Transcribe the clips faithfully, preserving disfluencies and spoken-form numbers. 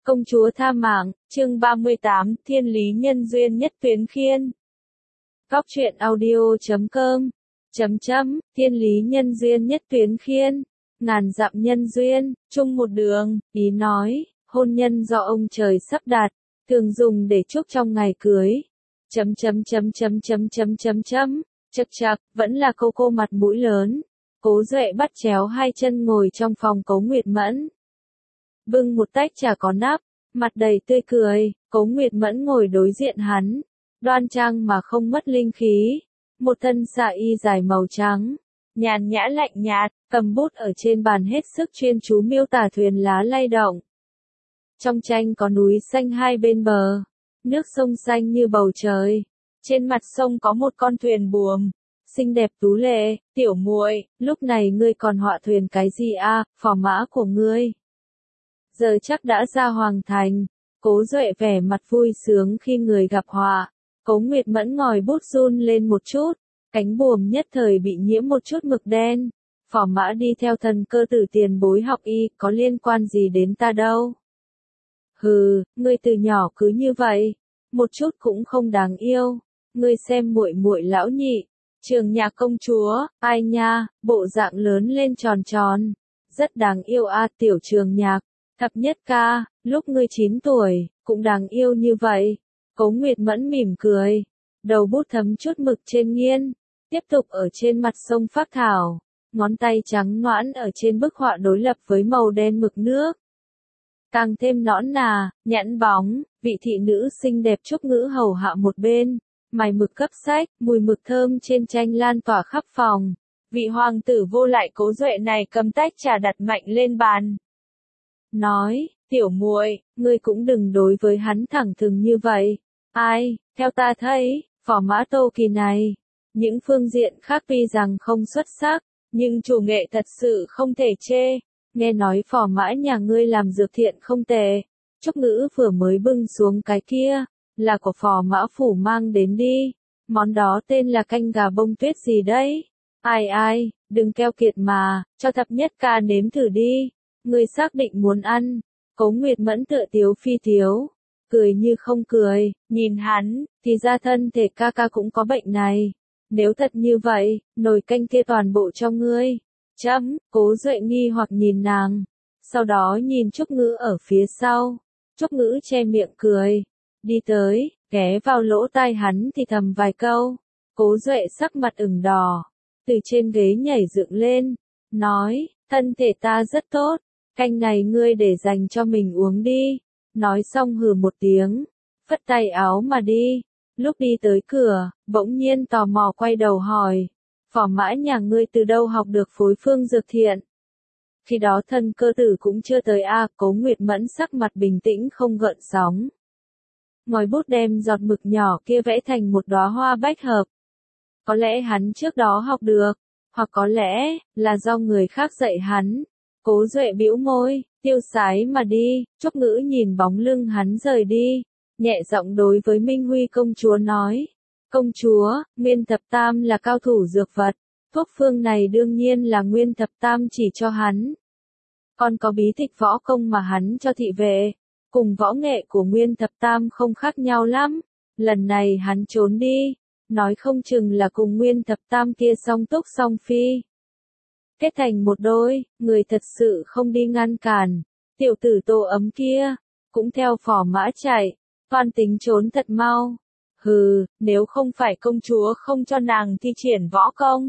Công chúa tha mạng, chương ba mươi tám, thiên lý nhân duyên nhất tuyến khiên. Góc truyện audio chấm com, chấm chấm, thiên lý nhân duyên nhất tuyến khiên, ngàn dặm nhân duyên, chung một đường, ý nói, hôn nhân do ông trời sắp đặt, thường dùng để chúc trong ngày cưới. Chấm chấm chấm chấm chấm chấm chấm chấm, chật chật, vẫn là cô cô mặt mũi lớn. Cố Duệ bắt chéo hai chân ngồi trong phòng Cố Nguyệt Mẫn. Bưng một tách trà có nắp, mặt đầy tươi cười, Cố Nguyệt Mẫn ngồi đối diện hắn, đoan trang mà không mất linh khí, một thân dạ y dài màu trắng, nhàn nhã lạnh nhạt, cầm bút ở trên bàn hết sức chuyên chú miêu tả thuyền lá lay động. Trong tranh có núi xanh hai bên bờ, nước sông xanh như bầu trời, trên mặt sông có một con thuyền buồm, xinh đẹp tú lệ, tiểu muội, lúc này ngươi còn họa thuyền cái gì a, phò mã của ngươi? Giờ chắc đã ra hoàng thành. Cố Duệ vẻ mặt vui sướng khi người gặp họa. Cố Nguyệt Mẫn ngòi bút run lên một chút, cánh buồm nhất thời bị nhiễm một chút mực đen. Phò mã đi theo thần cơ tử tiền bối học y, có liên quan gì đến ta đâu? Hừ, ngươi từ nhỏ cứ như vậy, một chút cũng không đáng yêu. Ngươi xem muội muội lão nhị, Trường Nhạc công chúa, ai nha, bộ dạng lớn lên tròn tròn, rất đáng yêu a, tiểu Trường Nhạc. Thập nhất ca, lúc ngươi chín tuổi, cũng đáng yêu như vậy. Cố Nguyệt Mẫn mỉm cười, đầu bút thấm chút mực trên nghiên, tiếp tục ở trên mặt sông phác thảo, ngón tay trắng nõn ở trên bức họa đối lập với màu đen mực nước. Càng thêm nõn nà, nhẵn bóng, vị thị nữ xinh đẹp Trúc Ngữ hầu hạ một bên, mài mực cấp sách, mùi mực thơm trên tranh lan tỏa khắp phòng. Vị hoàng tử vô lại Cố Duệ này cầm tách trà đặt mạnh lên bàn. Nói, tiểu muội, ngươi cũng đừng đối với hắn thẳng thừng như vậy. Ai, theo ta thấy, phò mã Tô Kỳ này, những phương diện khác tuy rằng không xuất sắc, nhưng chủ nghệ thật sự không thể chê. Nghe nói phò mã nhà ngươi làm dược thiện không tệ. Trúc Ngữ vừa mới bưng xuống cái kia, là của phò mã phủ mang đến đi. Món đó tên là canh gà bông tuyết gì đấy? Ai ai, đừng keo kiệt mà, cho thập nhất ca nếm thử đi. Ngươi xác định muốn ăn. Cố Nguyệt Mẫn tựa tiếu phi tiếu, cười như không cười, nhìn hắn, thì ra thân thể ca ca cũng có bệnh này. Nếu thật như vậy, nồi canh kia toàn bộ cho ngươi. Chấm, Cố Duệ nghi hoặc nhìn nàng, sau đó nhìn Trúc Ngữ ở phía sau. Trúc Ngữ che miệng cười, đi tới, ghé vào lỗ tai hắn thì thầm vài câu. Cố Duệ sắc mặt ửng đỏ, từ trên ghế nhảy dựng lên, nói, thân thể ta rất tốt. Canh này ngươi để dành cho mình uống đi. Nói xong hừ một tiếng, phất tay áo mà đi. Lúc đi tới cửa, bỗng nhiên tò mò quay đầu hỏi, phò mã nhà ngươi từ đâu học được phối phương dược thiện? Khi đó thân cơ tử cũng chưa tới a. Cố Nguyệt Mẫn sắc mặt bình tĩnh không gợn sóng. Ngòi bút đem giọt mực nhỏ kia vẽ thành một đóa hoa bách hợp. Có lẽ hắn trước đó học được, hoặc có lẽ là do người khác dạy hắn. Cố Duệ bĩu môi, tiêu sái mà đi. Trúc Ngữ nhìn bóng lưng hắn rời đi, nhẹ giọng đối với Minh Huy công chúa nói, công chúa, Nguyên Thập Tam là cao thủ dược vật, thuốc phương này đương nhiên là Nguyên Thập Tam chỉ cho hắn. Còn có bí tịch võ công mà hắn cho thị vệ, cùng võ nghệ của Nguyên Thập Tam không khác nhau lắm. Lần này hắn trốn đi, nói không chừng là cùng Nguyên Thập Tam kia song túc song phi. Kết thành một đôi, người thật sự không đi ngăn cản. Tiểu tử Tô Ấm kia, cũng theo phò mã chạy, toan tính trốn thật mau. Hừ, nếu không phải công chúa không cho nàng thi triển võ công.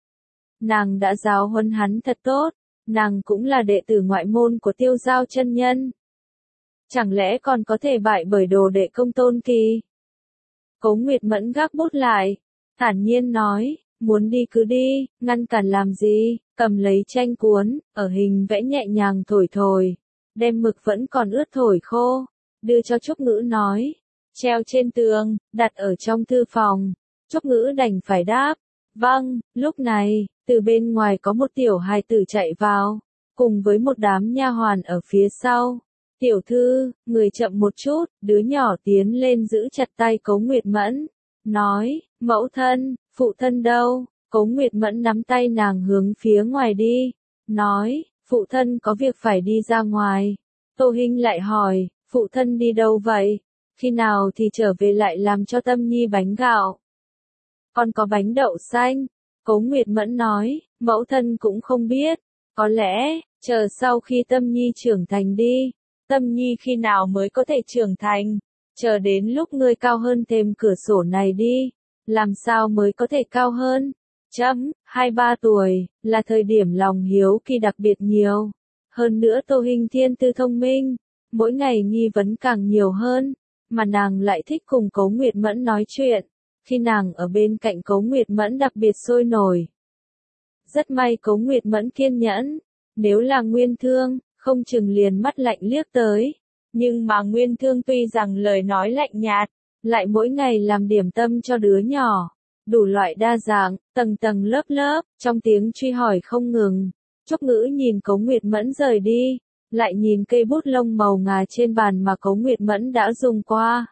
Nàng đã giáo huấn hắn thật tốt, nàng cũng là đệ tử ngoại môn của Tiêu Giao chân nhân. Chẳng lẽ còn có thể bại bởi đồ đệ Công Tôn Kỳ? Cố Nguyệt Mẫn gác bút lại, thản nhiên nói, muốn đi cứ đi, ngăn cản làm gì? Cầm lấy tranh cuốn, ở hình vẽ nhẹ nhàng thổi thổi, đem mực vẫn còn ướt thổi khô, đưa cho Trúc Ngữ nói, treo trên tường, đặt ở trong thư phòng. Trúc Ngữ đành phải đáp, vâng. Lúc này, từ bên ngoài có một tiểu hài tử chạy vào, cùng với một đám nha hoàn ở phía sau. Tiểu thư, người chậm một chút, đứa nhỏ tiến lên giữ chặt tay Cố Nguyệt Mẫn, nói, mẫu thân, phụ thân đâu? Cố Nguyệt Mẫn nắm tay nàng hướng phía ngoài đi, nói, phụ thân có việc phải đi ra ngoài. Tô Hinh lại hỏi, Phụ thân đi đâu vậy? Khi nào thì trở về lại làm cho Tâm Nhi bánh gạo? Con có bánh đậu xanh. Cố Nguyệt Mẫn nói, mẫu thân cũng không biết. Có lẽ, chờ sau khi Tâm Nhi trưởng thành đi. Tâm Nhi khi nào mới có thể trưởng thành? Chờ đến lúc ngươi cao hơn thềm cửa sổ này đi. Làm sao mới có thể cao hơn? Chấm, hai ba tuổi, là thời điểm lòng hiếu kỳ đặc biệt nhiều. Hơn nữa Tô Hinh Thiên tư thông minh, mỗi ngày nghi vấn càng nhiều hơn, mà nàng lại thích cùng Cố Nguyệt Mẫn nói chuyện. Khi nàng ở bên cạnh Cố Nguyệt Mẫn đặc biệt sôi nổi. Rất may Cố Nguyệt Mẫn kiên nhẫn, nếu là Nguyên Thương, không chừng liền mắt lạnh liếc tới. Nhưng mà Nguyên Thương tuy rằng lời nói lạnh nhạt, lại mỗi ngày làm điểm tâm cho đứa nhỏ. Đủ loại đa dạng, tầng tầng lớp lớp, trong tiếng truy hỏi không ngừng. Trúc Ngữ nhìn Cố Nguyệt Mẫn rời đi, lại nhìn cây bút lông màu ngà trên bàn mà Cố Nguyệt Mẫn đã dùng qua.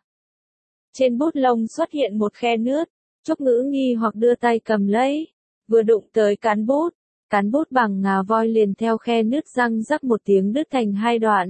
Trên bút lông xuất hiện một khe nứt, Trúc Ngữ nghi hoặc đưa tay cầm lấy, vừa đụng tới cán bút, cán bút bằng ngà voi liền theo khe nứt răng rắc một tiếng đứt thành hai đoạn.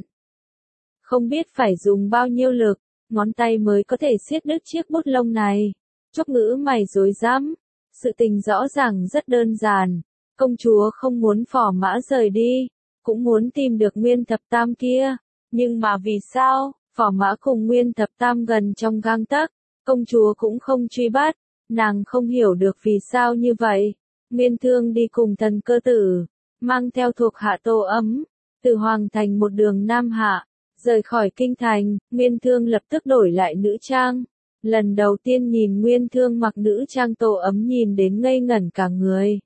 Không biết phải dùng bao nhiêu lực, ngón tay mới có thể siết đứt chiếc bút lông này. Trúc Ngữ mày rối rắm, sự tình rõ ràng rất đơn giản, công chúa không muốn Phò Mã rời đi, cũng muốn tìm được Nguyên Thập Tam kia, nhưng mà vì sao, Phò Mã cùng Nguyên Thập Tam gần trong gang tấc, công chúa cũng không truy bắt, nàng không hiểu được vì sao như vậy. Nguyên Thương đi cùng Thần Cơ Tử, mang theo thuộc hạ Tô Ấm, từ Hoàng Thành một đường Nam Hạ, rời khỏi kinh thành. Nguyên Thương lập tức đổi lại nữ trang. Lần đầu tiên nhìn Nguyên Thương mặc nữ trang Tô Ấm nhìn đến ngây ngẩn cả người.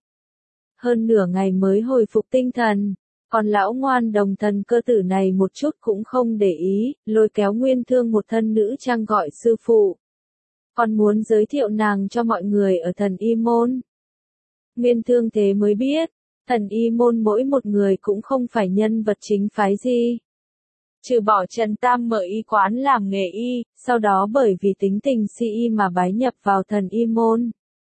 Hơn nửa ngày mới hồi phục tinh thần, còn lão ngoan đồng Thần Cơ Tử này một chút cũng không để ý, lôi kéo Nguyên Thương một thân nữ trang gọi sư phụ. Còn muốn giới thiệu nàng cho mọi người ở Thần Y Môn. Nguyên Thương thế mới biết, Thần Y Môn mỗi một người cũng không phải nhân vật chính phái gì. Trừ bỏ Trần Tam mở y quán làm nghề y, sau đó bởi vì tính tình si y mà bái nhập vào Thần Y Môn.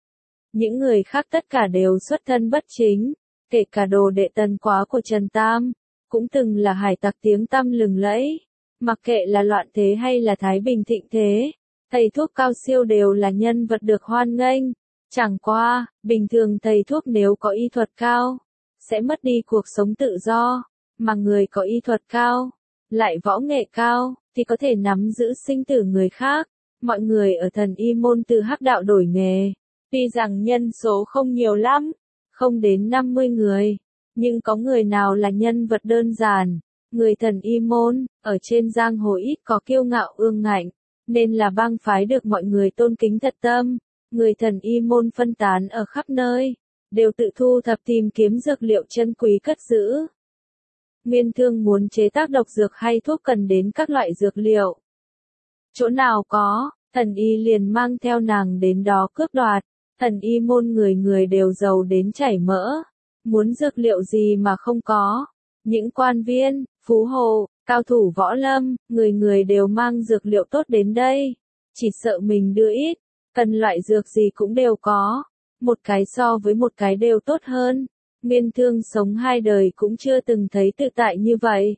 Những người khác tất cả đều xuất thân bất chính, kể cả đồ đệ Tần Quá của Trần Tam, cũng từng là hải tặc tiếng tăm lừng lẫy. Mặc kệ là loạn thế hay là thái bình thịnh thế, thầy thuốc cao siêu đều là nhân vật được hoan nghênh. Chẳng qua, bình thường thầy thuốc nếu có y thuật cao, sẽ mất đi cuộc sống tự do, mà người có y thuật cao, lại võ nghệ cao, thì có thể nắm giữ sinh tử người khác. Mọi người ở Thần Y Môn từ hắc đạo đổi nghề, tuy rằng nhân số không nhiều lắm, không đến năm mươi người, nhưng có người nào là nhân vật đơn giản. Người Thần Y Môn, ở trên giang hồ ít có kiêu ngạo ương ngạnh, nên là bang phái được mọi người tôn kính thật tâm. Người Thần Y Môn phân tán ở khắp nơi, đều tự thu thập tìm kiếm dược liệu chân quý cất giữ. Nguyên Thương muốn chế tác độc dược hay thuốc cần đến các loại dược liệu. Chỗ nào có, Thần Y liền mang theo nàng đến đó cướp đoạt. Thần Y Môn người người đều giàu đến chảy mỡ, muốn dược liệu gì mà không có. Những quan viên, phú hộ, cao thủ võ lâm, người người đều mang dược liệu tốt đến đây. Chỉ sợ mình đưa ít, cần loại dược gì cũng đều có. Một cái so với một cái đều tốt hơn. Nguyên Thương sống hai đời cũng chưa từng thấy tự tại như vậy.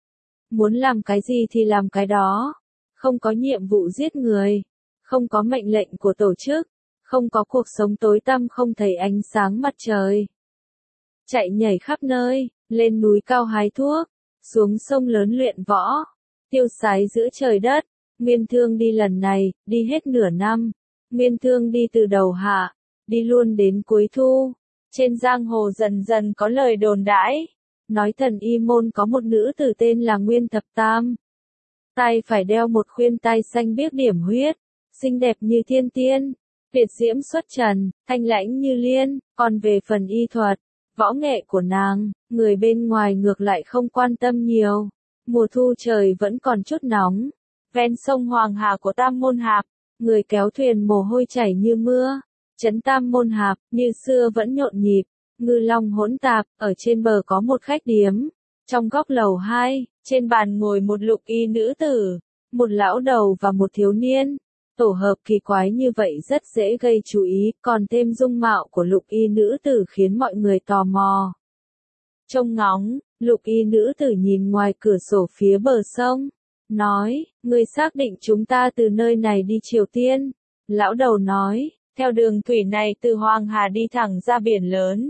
Muốn làm cái gì thì làm cái đó. Không có nhiệm vụ giết người. Không có mệnh lệnh của tổ chức. Không có cuộc sống tối tăm không thấy ánh sáng mặt trời. Chạy nhảy khắp nơi, lên núi cao hái thuốc, xuống sông lớn luyện võ, tiêu sái giữa trời đất. Nguyên Thương đi lần này, đi hết nửa năm. Nguyên Thương đi từ đầu hạ, đi luôn đến cuối thu. Trên giang hồ dần dần có lời đồn đãi, nói Thần Y Môn có một nữ tử tên là Nguyên Thập Tam. Tay phải đeo một khuyên tai xanh biếc điểm huyết, xinh đẹp như thiên tiên, tuyệt diễm xuất trần, thanh lãnh như liên. Còn về phần y thuật, võ nghệ của nàng, người bên ngoài ngược lại không quan tâm nhiều. Mùa thu trời vẫn còn chút nóng, ven sông Hoàng Hà của Tam Môn Hạp, người kéo thuyền mồ hôi chảy như mưa. Trấn Tam Môn Hạp, như xưa vẫn nhộn nhịp, ngư long hỗn tạp. Ở trên bờ có một khách điếm. Trong góc lầu hai, trên bàn ngồi một lục y nữ tử, một lão đầu và một thiếu niên. Tổ hợp kỳ quái như vậy rất dễ gây chú ý, còn thêm dung mạo của lục y nữ tử khiến mọi người tò mò. Trông ngóng, lục y nữ tử nhìn ngoài cửa sổ phía bờ sông, nói, người xác định chúng ta từ nơi này đi Triều Tiên. Lão đầu nói, theo đường thủy này từ Hoàng Hà đi thẳng ra biển lớn.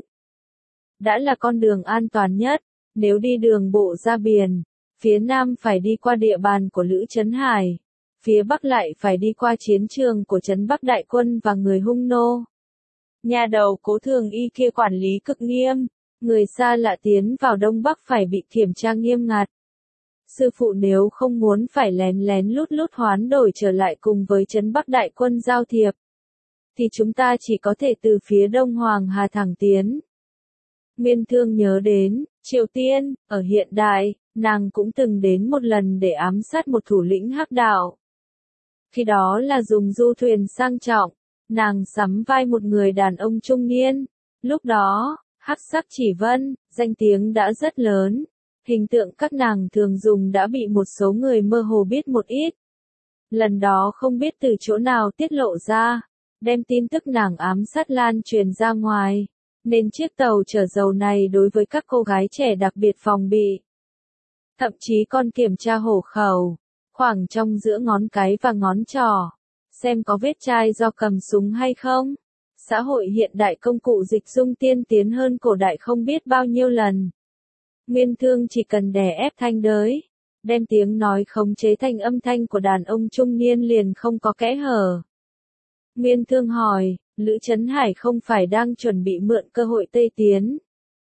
Đã là con đường an toàn nhất, nếu đi đường bộ ra biển, phía nam phải đi qua địa bàn của Lữ Chấn Hải, phía bắc lại phải đi qua chiến trường của Trấn Bắc Đại Quân và người Hung nô. Nhà đầu Cố Thường Y kia quản lý cực nghiêm, người xa lạ tiến vào Đông Bắc phải bị kiểm tra nghiêm ngặt. Sư phụ nếu không muốn phải lén lén lút lút hoán đổi trở lại cùng với Trấn Bắc Đại Quân giao thiệp, thì chúng ta chỉ có thể từ phía Đông Hoàng Hà thẳng tiến. Nguyên Thương nhớ đến, Triều Tiên, ở hiện đại, nàng cũng từng đến một lần để ám sát một thủ lĩnh hắc đạo. Khi đó là dùng du thuyền sang trọng, nàng sắm vai một người đàn ông trung niên. Lúc đó, hắc sắc chỉ vân, danh tiếng đã rất lớn. Hình tượng các nàng thường dùng đã bị một số người mơ hồ biết một ít. Lần đó không biết từ chỗ nào tiết lộ ra, đem tin tức nàng ám sát lan truyền ra ngoài, nên chiếc tàu chở dầu này đối với các cô gái trẻ đặc biệt phòng bị. Thậm chí còn kiểm tra hộ khẩu, khoảng trong giữa ngón cái và ngón trỏ, xem có vết chai do cầm súng hay không. Xã hội hiện đại công cụ dịch dung tiên tiến hơn cổ đại không biết bao nhiêu lần. Nguyên Thương chỉ cần đè ép thanh đới, đem tiếng nói khống chế thành âm thanh của đàn ông trung niên liền không có kẽ hở. Nguyên Thương hỏi, Lữ Chấn Hải không phải đang chuẩn bị mượn cơ hội Tây tiến.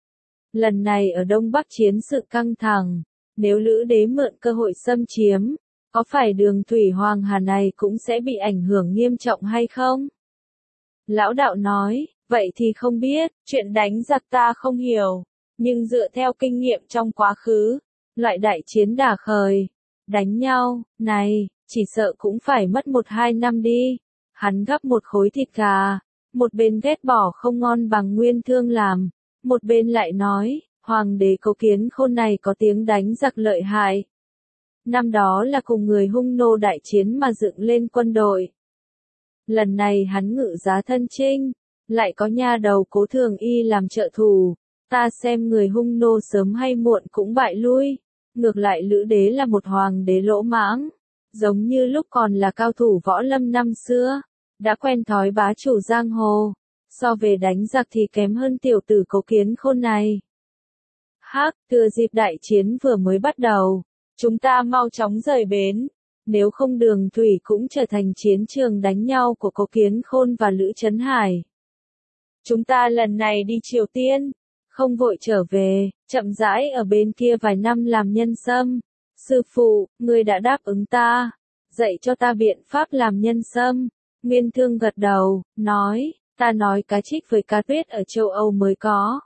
Lần này ở Đông Bắc chiến sự căng thẳng, nếu Lữ đế mượn cơ hội xâm chiếm, có phải đường thủy Hoàng Hà này cũng sẽ bị ảnh hưởng nghiêm trọng hay không? Lão đạo nói, vậy thì không biết, chuyện đánh giặc ta không hiểu, nhưng dựa theo kinh nghiệm trong quá khứ, loại đại chiến đả khởi, đánh nhau, này, chỉ sợ cũng phải mất một hai năm đi. Hắn gắp một khối thịt gà, một bên ghét bỏ không ngon bằng Nguyên Thương làm, một bên lại nói, Hoàng đế Cố Kiến Khôn này có tiếng đánh giặc lợi hại. Năm đó là cùng người Hung nô đại chiến mà dựng lên quân đội. Lần này hắn ngự giá thân chinh, lại có nha đầu Cố Thường Y làm trợ thủ, ta xem người Hung nô sớm hay muộn cũng bại lui, ngược lại Lữ đế là một hoàng đế lỗ mãng, giống như lúc còn là cao thủ võ lâm năm xưa, đã quen thói bá chủ giang hồ, so về đánh giặc thì kém hơn tiểu tử Cố Kiến Khôn này. Hắc, thừa dịp đại chiến vừa mới bắt đầu, chúng ta mau chóng rời bến, nếu không đường thủy cũng trở thành chiến trường đánh nhau của Cố Kiến Khôn và Lữ Chấn Hải. Chúng ta lần này đi Triều Tiên, không vội trở về, chậm rãi ở bên kia vài năm làm nhân sâm. Sư phụ, ngươi đã đáp ứng ta, dạy cho ta biện pháp làm nhân sâm. Nguyên Thương gật đầu, nói, ta nói cá trích với cá tuyết ở châu Âu mới có.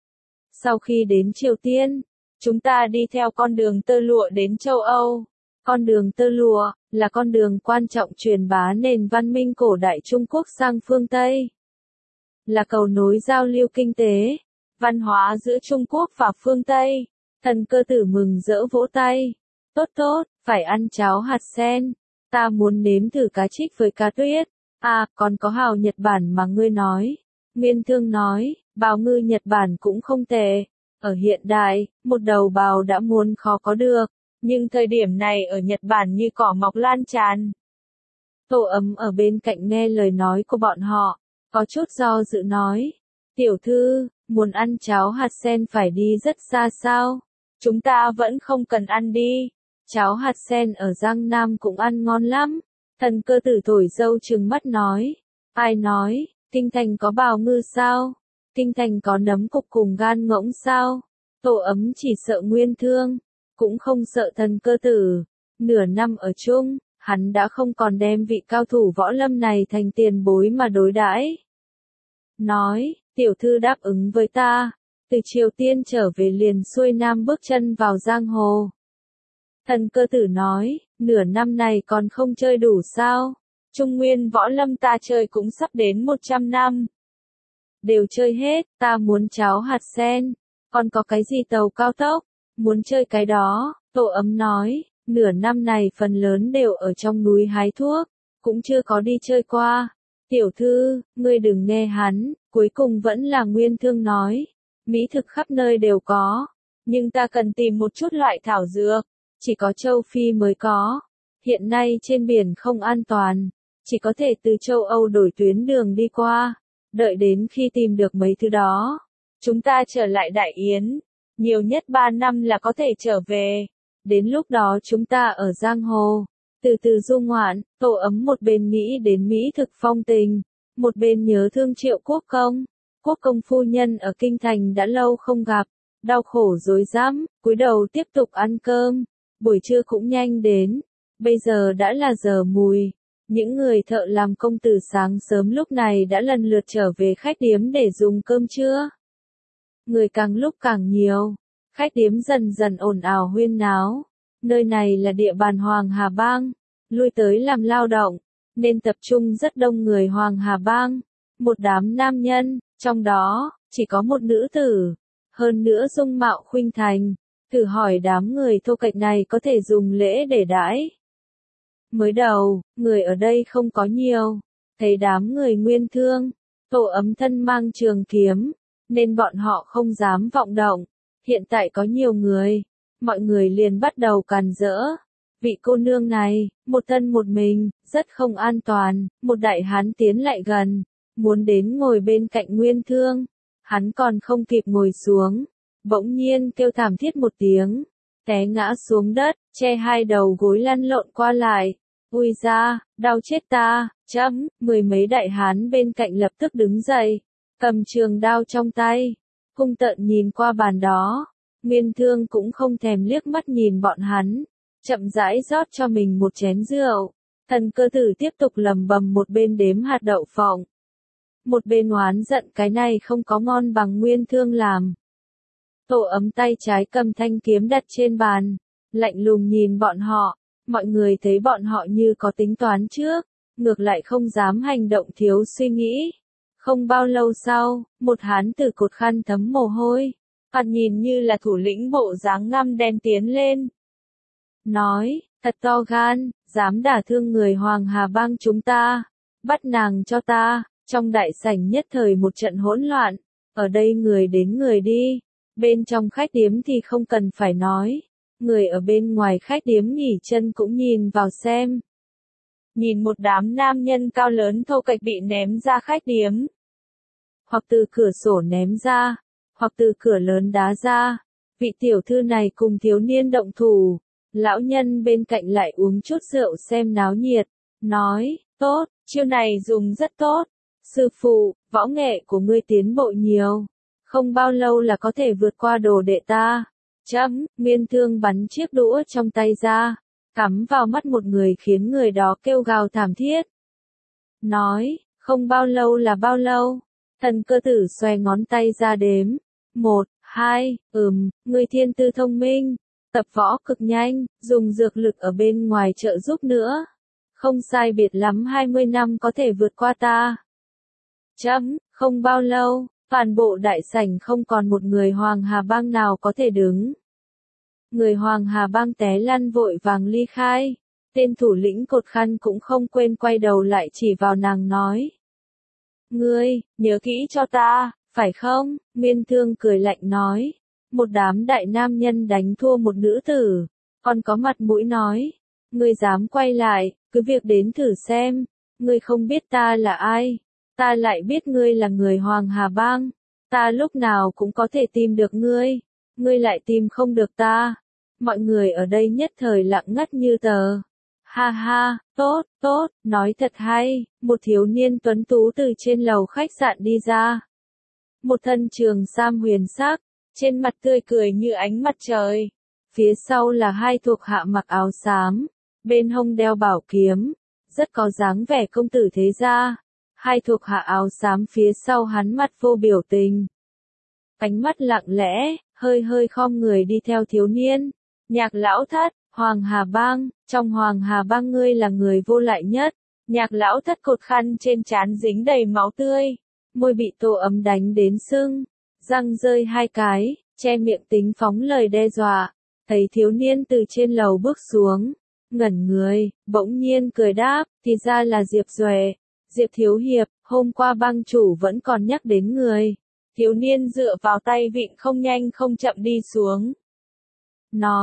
Sau khi đến Triều Tiên, chúng ta đi theo con đường tơ lụa đến châu Âu. Con đường tơ lụa là con đường quan trọng truyền bá nền văn minh cổ đại Trung Quốc sang phương Tây. Là cầu nối giao lưu kinh tế, văn hóa giữa Trung Quốc và phương Tây. Thần Cơ Tử mừng rỡ vỗ tay. Tốt tốt, phải ăn cháo hạt sen. Ta muốn nếm thử cá trích với cá tuyết. À, còn có hào Nhật Bản mà ngươi nói. Nguyên Thương nói, bào ngư Nhật Bản cũng không tệ. Ở hiện đại, một đầu bào đã muốn khó có được. Nhưng thời điểm này ở Nhật Bản như cỏ mọc lan tràn. Tô Ấm ở bên cạnh nghe lời nói của bọn họ, có chút do dự nói. Tiểu thư, muốn ăn cháo hạt sen phải đi rất xa sao? Chúng ta vẫn không cần ăn đi. Cháo hạt sen ở Giang Nam cũng ăn ngon lắm. Thần Cơ Tử thổi dâu trừng mắt nói. Ai nói, Kinh Thành có bào ngư sao? Kinh Thành có nấm cục cùng gan ngỗng sao? Tô Ấm chỉ sợ Nguyên Thương, cũng không sợ Thần Cơ Tử. Nửa năm ở chung, hắn đã không còn đem vị cao thủ võ lâm này thành tiền bối mà đối đãi. Nói, tiểu thư đáp ứng với ta, từ Triều Tiên trở về liền xuôi nam bước chân vào giang hồ. Thần Cơ Tử nói, nửa năm này còn không chơi đủ sao? Trung nguyên võ lâm ta chơi cũng sắp đến một trăm năm. Đều chơi hết, ta muốn cháo hạt sen. Còn có cái gì tàu cao tốc? Muốn chơi cái đó, Tô Ấm nói, nửa năm này phần lớn đều ở trong núi hái thuốc, cũng chưa có đi chơi qua. Tiểu thư, ngươi đừng nghe hắn, cuối cùng vẫn là Nguyên Thương nói. Mỹ thực khắp nơi đều có, nhưng ta cần tìm một chút loại thảo dược. chỉ có châu Phi mới có. Hiện nay trên biển không an toàn, chỉ có thể từ châu Âu đổi tuyến đường đi qua. Đợi đến khi tìm được mấy thứ đó, chúng ta trở lại Đại Yến. Nhiều nhất ba năm là có thể trở về. Đến lúc đó chúng ta ở giang hồ, từ từ du ngoạn. Tổ Ấm một bên nghĩ đến mỹ thực phong tình, một bên nhớ thương Triệu Quốc Công. Quốc công phu nhân ở kinh thành đã lâu không gặp, đau khổ rối rắm, cúi đầu tiếp tục ăn cơm. Buổi trưa cũng nhanh đến, bây giờ đã là giờ mùi. Những người thợ làm công từ sáng sớm lúc này đã lần lượt trở về khách điếm để dùng cơm trưa. Người càng lúc càng nhiều, khách điếm dần dần ồn ào huyên náo. Nơi này là địa bàn Hoàng Hà Bang, lui tới làm lao động, nên tập trung rất đông người Hoàng Hà Bang. Một đám nam nhân, trong đó, chỉ có một nữ tử, hơn nữa dung mạo khuynh thành. Thử hỏi đám người thô kệch này có thể dùng lễ để đãi. Mới đầu, người ở đây không có nhiều, thấy đám người Nguyên Thương, Tổ Ấm thân mang trường kiếm, nên bọn họ không dám vọng động. Hiện tại có nhiều người, mọi người liền bắt đầu càn rỡ. Vị cô nương này, một thân một mình, rất không an toàn. Một đại hán tiến lại gần, muốn đến ngồi bên cạnh Nguyên Thương. Hắn còn không kịp ngồi xuống, bỗng nhiên kêu thảm thiết một tiếng, té ngã xuống đất, che hai đầu gối lăn lộn qua lại. Ui da, đau chết ta, chấm. Mười mấy đại hán bên cạnh lập tức đứng dậy, cầm trường đao trong tay, hung tợn nhìn qua bàn đó. Nguyên Thương cũng không thèm liếc mắt nhìn bọn hắn, chậm rãi rót cho mình một chén rượu. Thần Cơ Tử tiếp tục lầm bầm một bên đếm hạt đậu phộng, một bên oán giận cái này không có ngon bằng Nguyên Thương làm. Tổ Ấm tay trái cầm thanh kiếm đặt trên bàn, lạnh lùng nhìn bọn họ. Mọi người thấy bọn họ như có tính toán trước, ngược lại không dám hành động thiếu suy nghĩ. Không bao lâu sau, một hán tử cột khăn thấm mồ hôi, còn nhìn như là thủ lĩnh bộ dáng ngăm đen tiến lên. Nói, thật to gan, dám đả thương người Hoàng Hà Bang chúng ta, bắt nàng cho ta. Trong đại sảnh nhất thời một trận hỗn loạn, ở đây người đến người đi, bên trong khách điếm thì không cần phải nói. Người ở bên ngoài khách điếm nghỉ chân cũng nhìn vào xem. Nhìn một đám nam nhân cao lớn thô kệch bị ném ra khách điếm. Hoặc từ cửa sổ ném ra, hoặc từ cửa lớn đá ra. Vị tiểu thư này cùng thiếu niên động thủ. Lão nhân bên cạnh lại uống chút rượu xem náo nhiệt. Nói, tốt, chiêu này dùng rất tốt. Sư phụ, võ nghệ của ngươi tiến bộ nhiều. Không bao lâu là có thể vượt qua đồ đệ ta. Chấm, Nguyên Thương bắn chiếc đũa trong tay ra, cắm vào mắt một người khiến người đó kêu gào thảm thiết. Nói, không bao lâu là bao lâu. Thần Cơ Tử xòe ngón tay ra đếm. Một, hai, ừm, người thiên tư thông minh, tập võ cực nhanh, dùng dược lực ở bên ngoài trợ giúp nữa. Không sai biệt lắm hai mươi năm có thể vượt qua ta. Chấm, không bao lâu, toàn bộ đại sảnh không còn một người Hoàng Hà Bang nào có thể đứng. Người Hoàng Hà Bang té lăn vội vàng ly khai. Tên thủ lĩnh cột khăn cũng không quên quay đầu lại chỉ vào nàng nói. Ngươi, nhớ kỹ cho ta, phải không? Nguyên Thương cười lạnh nói. Một đám đại nam nhân đánh thua một nữ tử, còn có mặt mũi nói. Ngươi dám quay lại, cứ việc đến thử xem. Ngươi không biết ta là ai, ta lại biết ngươi là người Hoàng Hà Bang. Ta lúc nào cũng có thể tìm được ngươi, ngươi lại tìm không được ta. Mọi người ở đây nhất thời lặng ngắt như tờ. Ha ha, tốt, tốt, nói thật hay. Một thiếu niên tuấn tú từ trên lầu khách sạn đi ra. Một thân trường sam huyền sắc, trên mặt tươi cười như ánh mặt trời. Phía sau là hai thuộc hạ mặc áo xám, bên hông đeo bảo kiếm, rất có dáng vẻ công tử thế gia. Hai thuộc hạ áo xám phía sau hắn mặt vô biểu tình, ánh mắt lặng lẽ, hơi hơi khom người đi theo thiếu niên. Nhạc lão thất, Hoàng Hà Bang, trong Hoàng Hà Bang ngươi là người vô lại nhất. Nhạc lão thất cột khăn trên trán dính đầy máu tươi, môi bị Tổ Ấm đánh đến sưng, răng rơi hai cái, che miệng tính phóng lời đe dọa. Thấy thiếu niên từ trên lầu bước xuống, ngẩn người, bỗng nhiên cười đáp, thì ra là Diệp Duệ. Diệp thiếu hiệp, hôm qua bang chủ vẫn còn nhắc đến người. Thiếu niên dựa vào tay vịn không nhanh không chậm đi xuống. Nói,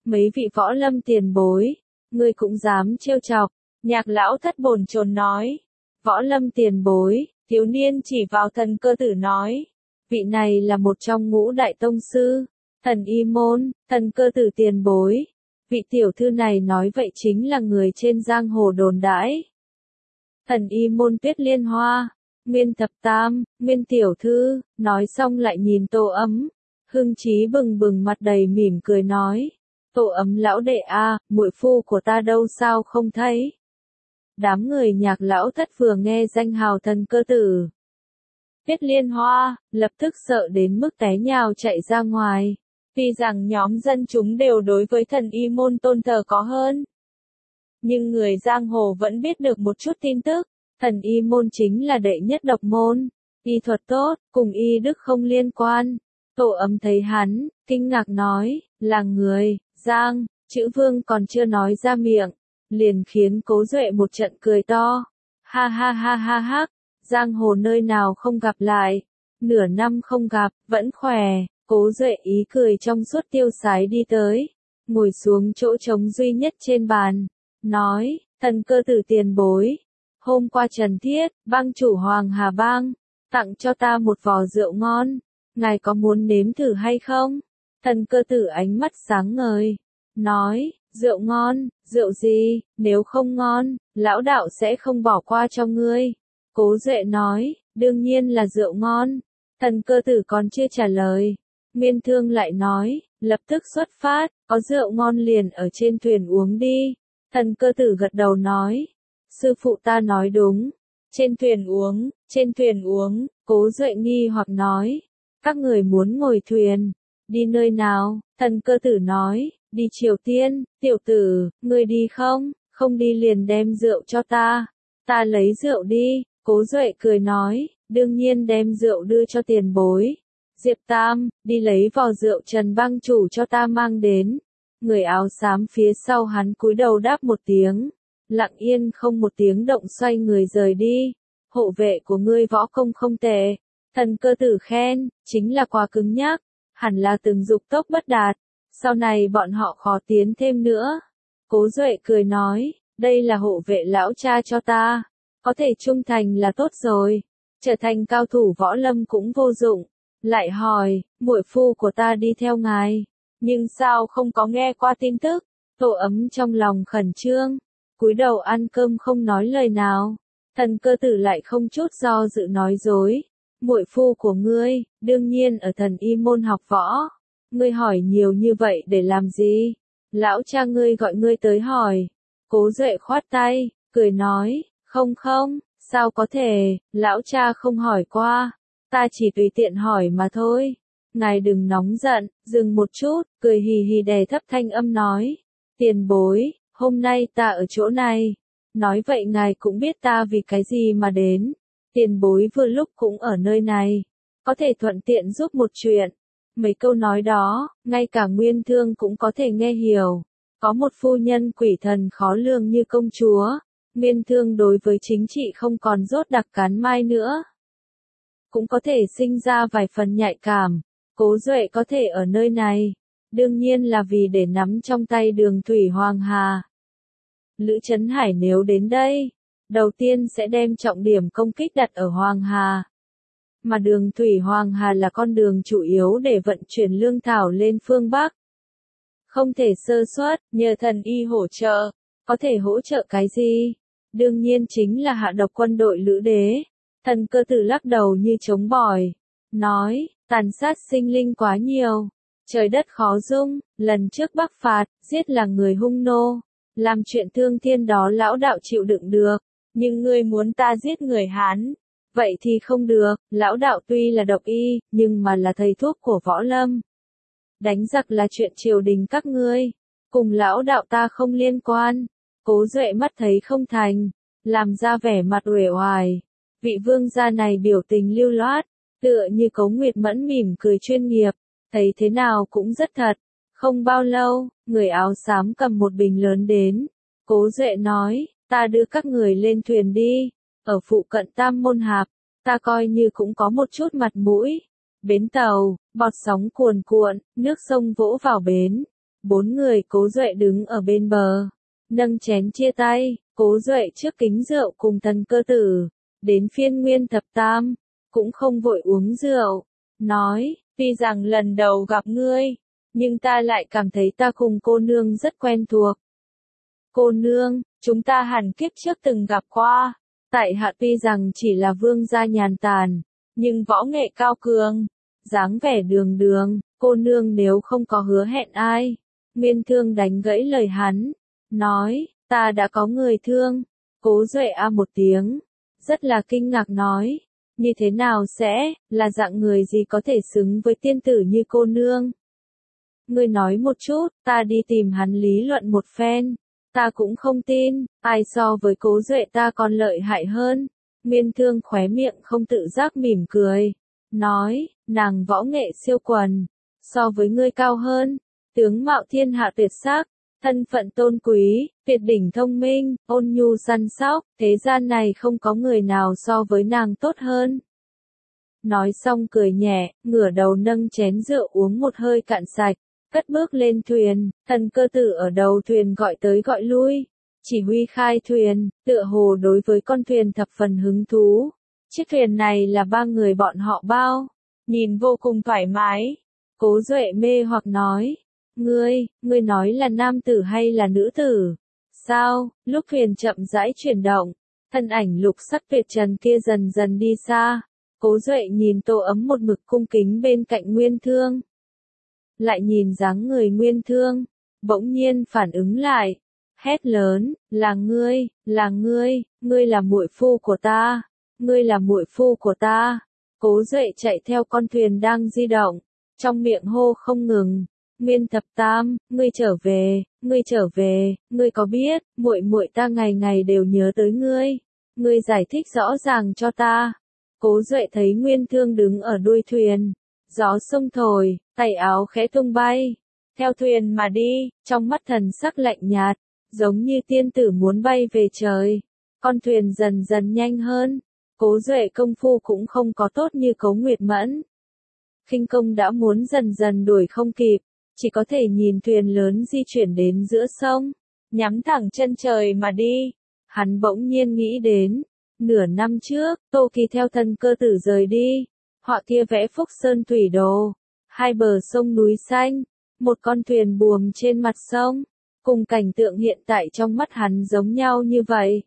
mấy vị võ lâm tiền bối, ngươi cũng dám trêu chọc, Nhạc lão thất bồn chồn nói. Võ lâm tiền bối, thiếu niên chỉ vào Thần Cơ Tử nói. Vị này là một trong ngũ đại tông sư, Thần Y Môn, Thần Cơ Tử tiền bối. Vị tiểu thư này nói vậy chính là người trên giang hồ đồn đãi. Thần Y Môn Tuyết Liên Hoa, Nguyên Thập Tam, Nguyên tiểu thư, nói xong lại nhìn Tô Ấm. Hưng trí bừng bừng mặt đầy mỉm cười nói. Tô Ấm lão đệ a, muội phu của ta đâu sao không thấy. Đám người Nhạc lão thất vừa nghe danh hào Thần Cơ Tử Tuyết Liên Hoa, lập tức sợ đến mức té nhào chạy ra ngoài. Tuy rằng nhóm dân chúng đều đối với Thần Y Môn tôn thờ có hơn, nhưng người giang hồ vẫn biết được một chút tin tức. Thần Y Môn chính là đệ nhất độc môn, y thuật tốt, cùng y đức không liên quan. Tô Ấm thấy hắn, kinh ngạc nói, là người, Giang, chữ Vương còn chưa nói ra miệng, liền khiến Cố Duệ một trận cười to. Ha ha ha ha ha, giang hồ nơi nào không gặp lại, nửa năm không gặp, vẫn khỏe. Cố Duệ ý cười trong suốt tiêu sái đi tới, ngồi xuống chỗ trống duy nhất trên bàn, nói, Thần Cơ Tử tiền bối, hôm qua Trần Thiết, bang chủ Hoàng Hà Bang, tặng cho ta một vò rượu ngon, ngài có muốn nếm thử hay không? Thần Cơ Tử ánh mắt sáng ngời, nói, rượu ngon, rượu gì, nếu không ngon, lão đạo sẽ không bỏ qua cho ngươi. Cố Duệ nói, đương nhiên là rượu ngon. Thần Cơ Tử còn chưa trả lời, Nguyên Thương lại nói, lập tức xuất phát, có rượu ngon liền ở trên thuyền uống đi. Thần Cơ Tử gật đầu nói, sư phụ ta nói đúng, trên thuyền uống, trên thuyền uống. Cố Duệ nghi hoặc nói, các người muốn ngồi thuyền, đi nơi nào? Thần Cơ Tử nói, đi Triều Tiên. Tiểu tử, ngươi đi không? Không đi liền đem rượu cho ta, ta lấy rượu đi. Cố Duệ cười nói, đương nhiên đem rượu đưa cho tiền bối. Diệp Tam, đi lấy vò rượu Trần bang chủ cho ta mang đến. Người áo xám phía sau hắn cúi đầu đáp một tiếng, lặng yên không một tiếng động xoay người rời đi. Hộ vệ của ngươi võ công không tệ. Thần Cơ Tử khen, chính là quá cứng nhắc, hẳn là từng dục tốc bất đạt, sau này bọn họ khó tiến thêm nữa. Cố Duệ cười nói, đây là hộ vệ lão cha cho ta, có thể trung thành là tốt rồi, trở thành cao thủ võ lâm cũng vô dụng. Lại hỏi, muội phu của ta đi theo ngài, nhưng sao không có nghe qua tin tức? Tô Ấm trong lòng khẩn trương, cúi đầu ăn cơm không nói lời nào. Thần Cơ Tử lại không chút do dự nói dối, muội phu của ngươi, đương nhiên ở Thần Y Môn học võ. Ngươi hỏi nhiều như vậy để làm gì? Lão cha ngươi gọi ngươi tới hỏi. Cố Duệ khoát tay, cười nói, không không, sao có thể, lão cha không hỏi qua, ta chỉ tùy tiện hỏi mà thôi. Ngài đừng nóng giận, dừng một chút, cười hì hì đè thấp thanh âm nói, tiền bối, hôm nay ta ở chỗ này, nói vậy ngài cũng biết ta vì cái gì mà đến. Tiền bối vừa lúc cũng ở nơi này, có thể thuận tiện giúp một chuyện. Mấy câu nói đó, ngay cả Nguyên Thương cũng có thể nghe hiểu. Có một phu nhân quỷ thần khó lường như công chúa, Nguyên Thương đối với chính trị không còn rốt đặc cán mai nữa, cũng có thể sinh ra vài phần nhạy cảm. Cố Duệ có thể ở nơi này, đương nhiên là vì để nắm trong tay Đường Thủy Hoàng Hà. Lữ Chấn Hải nếu đến đây, đầu tiên sẽ đem trọng điểm công kích đặt ở Hoàng Hà. Mà Đường Thủy Hoàng Hà là con đường chủ yếu để vận chuyển lương thảo lên phương Bắc. Không thể sơ suất, nhờ Thần Y hỗ trợ. Có thể hỗ trợ cái gì? Đương nhiên chính là hạ độc quân đội Lữ Đế. Thần Cơ Tử lắc đầu như chống bỏi, nói, tàn sát sinh linh quá nhiều, trời đất khó dung, lần trước Bắc phạt, giết là người hung nô, làm chuyện thương thiên đó lão đạo chịu đựng được, nhưng ngươi muốn ta giết người Hán, vậy thì không được. Lão đạo tuy là độc y, nhưng mà là thầy thuốc của võ lâm. Đánh giặc là chuyện triều đình các ngươi, cùng lão đạo ta không liên quan. Cố Duệ mắt thấy không thành, làm ra vẻ mặt uể oải. Vị vương gia này biểu tình lưu loát, tựa như Cố Nguyệt Mẫn mỉm cười chuyên nghiệp, thấy thế nào cũng rất thật. Không bao lâu, người áo xám cầm một bình lớn đến. Cố Duệ nói, ta đưa các người lên thuyền đi, ở phụ cận Tam Môn Hạp, ta coi như cũng có một chút mặt mũi. Bến tàu, bọt sóng cuồn cuộn, nước sông vỗ vào bến. Bốn người Cố Duệ đứng ở bên bờ, nâng chén chia tay, Cố Duệ trước kính rượu cùng Tần Cơ Tử, đến phiên Nguyên Thập Tam, cũng không vội uống rượu, nói, tuy rằng lần đầu gặp ngươi, nhưng ta lại cảm thấy ta cùng cô nương rất quen thuộc. Cô nương, chúng ta hẳn kiếp trước từng gặp qua, tại hạ tuy rằng chỉ là vương gia nhàn tản, nhưng võ nghệ cao cường, dáng vẻ đường đường, cô nương nếu không có hứa hẹn ai. Nguyên Thương đánh gãy lời hắn, nói, ta đã có người thương. Cố Duệ a một tiếng, rất là kinh ngạc nói, như thế nào sẽ, là dạng người gì có thể xứng với tiên tử như cô nương? Ngươi nói một chút, ta đi tìm hắn lý luận một phen, ta cũng không tin, ai so với Cố Duệ ta còn lợi hại hơn. Nguyên Thương khóe miệng không tự giác mỉm cười, nói, nàng võ nghệ siêu quần, so với ngươi cao hơn, tướng mạo thiên hạ tuyệt sắc, thân phận tôn quý, tuyệt đỉnh thông minh, ôn nhu săn sóc, thế gian này không có người nào so với nàng tốt hơn. Nói xong cười nhẹ, ngửa đầu nâng chén rượu uống một hơi cạn sạch, cất bước lên thuyền, Tần Cơ Tử ở đầu thuyền gọi tới gọi lui, chỉ huy khai thuyền, tựa hồ đối với con thuyền thập phần hứng thú. Chiếc thuyền này là ba người bọn họ bao, nhìn vô cùng thoải mái. Cố Duệ mê hoặc nói, ngươi, ngươi nói là nam tử hay là nữ tử? Sao? Lúc thuyền chậm rãi chuyển động, thân ảnh lục sắc tuyệt trần kia dần dần đi xa. Cố Duệ nhìn Tô Ấm một mực cung kính bên cạnh Nguyên Thương, lại nhìn dáng người Nguyên Thương, bỗng nhiên phản ứng lại, hét lớn, là ngươi, là ngươi, ngươi là muội phu của ta, ngươi là muội phu của ta. Cố Duệ chạy theo con thuyền đang di động, trong miệng hô không ngừng, Nguyên Thập Tam, ngươi trở về, ngươi trở về, ngươi có biết, muội muội ta ngày ngày đều nhớ tới ngươi, ngươi giải thích rõ ràng cho ta. Cố Duệ thấy Nguyên Thương đứng ở đuôi thuyền, gió sông thổi, tay áo khẽ tung bay, theo thuyền mà đi, trong mắt thần sắc lạnh nhạt, giống như tiên tử muốn bay về trời. Con thuyền dần dần nhanh hơn, Cố Duệ công phu cũng không có tốt như Cố Nguyệt Mẫn. Khinh công đã muốn dần dần đuổi không kịp, chỉ có thể nhìn thuyền lớn di chuyển đến giữa sông, nhắm thẳng chân trời mà đi. Hắn bỗng nhiên nghĩ đến, nửa năm trước, Tô Kỳ theo Tần Cơ Tử rời đi, họa kia vẽ Phúc Sơn thủy đồ, hai bờ sông núi xanh, một con thuyền buồm trên mặt sông, cùng cảnh tượng hiện tại trong mắt hắn giống nhau như vậy.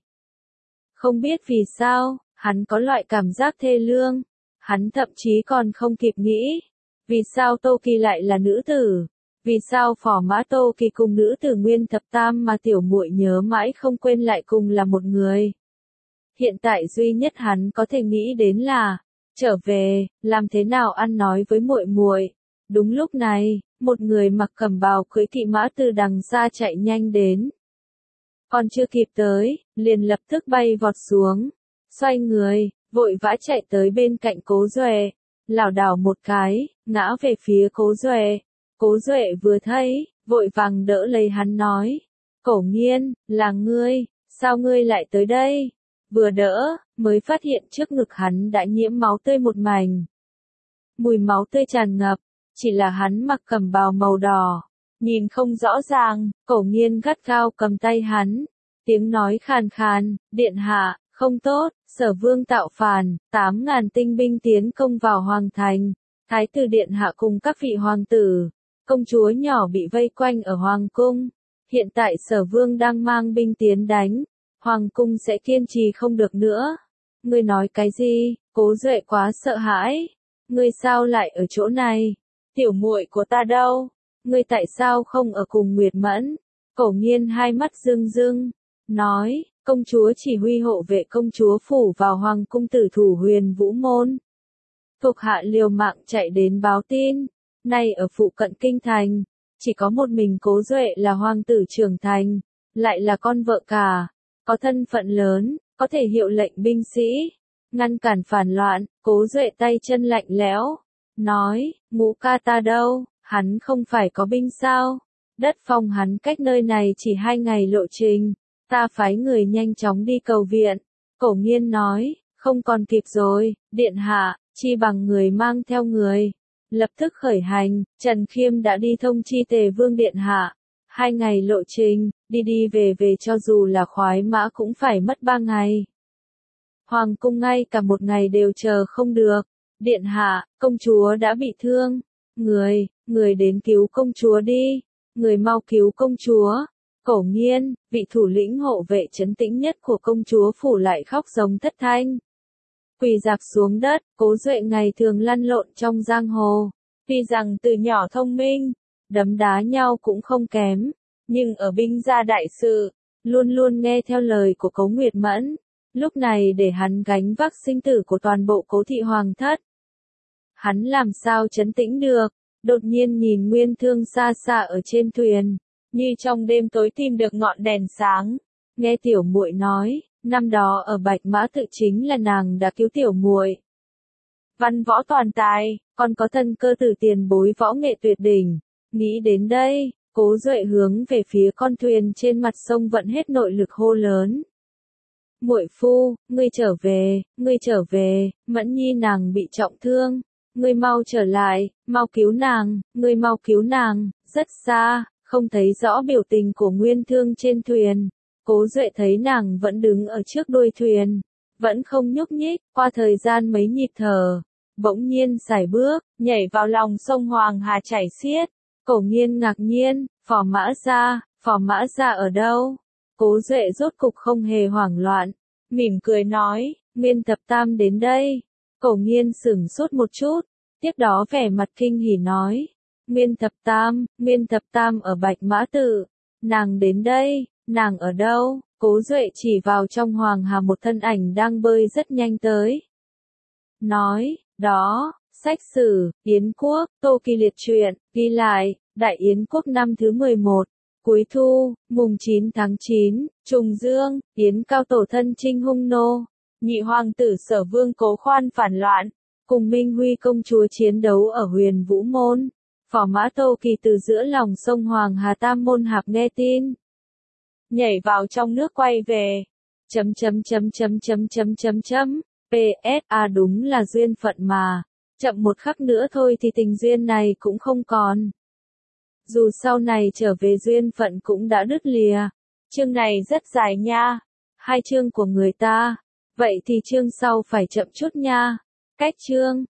Không biết vì sao, hắn có loại cảm giác thê lương, hắn thậm chí còn không kịp nghĩ, vì sao Tô Kỳ lại là nữ tử, vì sao Phò Mã Tô Kỳ cùng nữ tử Nguyên Thập Tam mà tiểu muội nhớ mãi không quên lại cùng là một người. Hiện tại duy nhất hắn có thể nghĩ đến là, trở về, làm thế nào ăn nói với muội muội. Đúng lúc này, một người mặc cẩm bào cưỡi kỵ mã từ đằng xa chạy nhanh đến. Còn chưa kịp tới, liền lập tức bay vọt xuống, xoay người, vội vã chạy tới bên cạnh Cố Duệ, lảo đảo một cái, ngã về phía Cố Duệ. Cố Duệ vừa thấy, vội vàng đỡ lấy hắn nói, Cổ Nghiên, là ngươi, sao ngươi lại tới đây? Vừa đỡ, mới phát hiện trước ngực hắn đã nhiễm máu tươi một mảnh. Mùi máu tươi tràn ngập, chỉ là hắn mặc cẩm bào màu đỏ, nhìn không rõ ràng. Cổ Nghiên gắt gao cầm tay hắn, tiếng nói khàn khàn, điện hạ, không tốt, Sở Vương tạo phản, tám ngàn tinh binh tiến công vào hoàng thành, thái tử điện hạ cùng các vị hoàng tử, công chúa nhỏ bị vây quanh ở hoàng cung, hiện tại Sở Vương đang mang binh tiến đánh, hoàng cung sẽ kiên trì không được nữa. Ngươi nói cái gì? Cố Duệ quá sợ hãi, ngươi sao lại ở chỗ này? Tiểu muội của ta đâu? Ngươi tại sao không ở cùng Nguyệt Mẫn? Cổ Nghiên hai mắt rưng rưng, nói, công chúa chỉ huy hộ vệ công chúa phủ vào hoàng cung tử thủ Huyền Vũ môn. Thuộc hạ liều mạng chạy đến báo tin, nay ở phụ cận kinh thành, chỉ có một mình Cố Duệ là hoàng tử trưởng thành, lại là con vợ cả, có thân phận lớn, có thể hiệu lệnh binh sĩ, ngăn cản phản loạn. Cố Duệ tay chân lạnh lẽo, nói, ngũ ca ta đâu, hắn không phải có binh sao? Đất phong hắn cách nơi này chỉ hai ngày lộ trình, ta phái người nhanh chóng đi cầu viện. Cổ Nghiên nói, không còn kịp rồi, điện hạ, chi bằng người mang theo người. Lập tức khởi hành, Trần Khiêm đã đi thông chi Tề Vương Điện Hạ. Hai ngày lộ trình, đi đi về về cho dù là khoái mã cũng phải mất ba ngày. Hoàng cung ngay cả một ngày đều chờ không được. Điện Hạ, công chúa đã bị thương. Người, người đến cứu công chúa đi. Người mau cứu công chúa. Cổ Nghiên, vị thủ lĩnh hộ vệ trấn tĩnh nhất của công chúa phủ lại khóc giống thất thanh. Quỳ dạp xuống đất, Cố Duệ ngày thường lăn lộn trong giang hồ. Tuy rằng từ nhỏ thông minh, đấm đá nhau cũng không kém, nhưng ở binh gia đại sự, luôn luôn nghe theo lời của Cố Nguyệt Mẫn. Lúc này để hắn gánh vác sinh tử của toàn bộ Cố thị hoàng thất. Hắn làm sao trấn tĩnh được, đột nhiên nhìn Nguyên Thương xa xa ở trên thuyền, như trong đêm tối tìm được ngọn đèn sáng. Nghe tiểu muội nói, năm đó ở Bạch Mã Tự chính là nàng đã cứu tiểu muội. Văn võ toàn tài, còn có thân cơ tử tiền bối võ nghệ tuyệt đỉnh. Nghĩ đến đây, Cố Duệ hướng về phía con thuyền trên mặt sông vận hết nội lực hô lớn. Muội phu, ngươi trở về, ngươi trở về, Mẫn Nhi nàng bị trọng thương. Ngươi mau trở lại, mau cứu nàng, ngươi mau cứu nàng. Rất xa, không thấy rõ biểu tình của Nguyên Thương trên thuyền. Cố Duệ thấy nàng vẫn đứng ở trước đuôi thuyền, vẫn không nhúc nhích, qua thời gian mấy nhịp thở, bỗng nhiên sải bước, nhảy vào lòng sông Hoàng Hà chảy xiết. Cổ Nghiên ngạc nhiên, Phò Mã Gia, Phò Mã Gia ở đâu? Cố Duệ rốt cục không hề hoảng loạn, mỉm cười nói, Nguyên Thập Tam đến đây. Cổ Nghiên sửng sốt một chút, tiếp đó vẻ mặt kinh hỉ nói, Nguyên Thập Tam, Nguyên Thập Tam ở Bạch Mã Tự, nàng đến đây. Nàng ở đâu? Cố Duệ chỉ vào trong Hoàng Hà một thân ảnh đang bơi rất nhanh tới. Nói, đó, sách sử, Yến Quốc, Tô Kỳ liệt truyện, ghi lại, Đại Yến Quốc năm thứ mười một, cuối thu, mùng chín tháng chín, trùng dương, Yến Cao tổ thân chinh hung nô. Nhị hoàng tử Sở Vương Cố Khoan phản loạn, cùng Minh Huy công chúa chiến đấu ở Huyền Vũ Môn. Phò mã Tô Kỳ từ giữa lòng sông Hoàng Hà Tam Môn Hạp nghe tin, nhảy vào trong nước quay về. Chấm chấm chấm chấm chấm chấm chấm chấm. pê ét à đúng là duyên phận mà. Chậm một khắc nữa thôi thì tình duyên này cũng không còn. Dù sau này trở về duyên phận cũng đã đứt lìa. Chương này rất dài nha. Hai chương của người ta. Vậy thì chương sau phải chậm chút nha. Cách chương.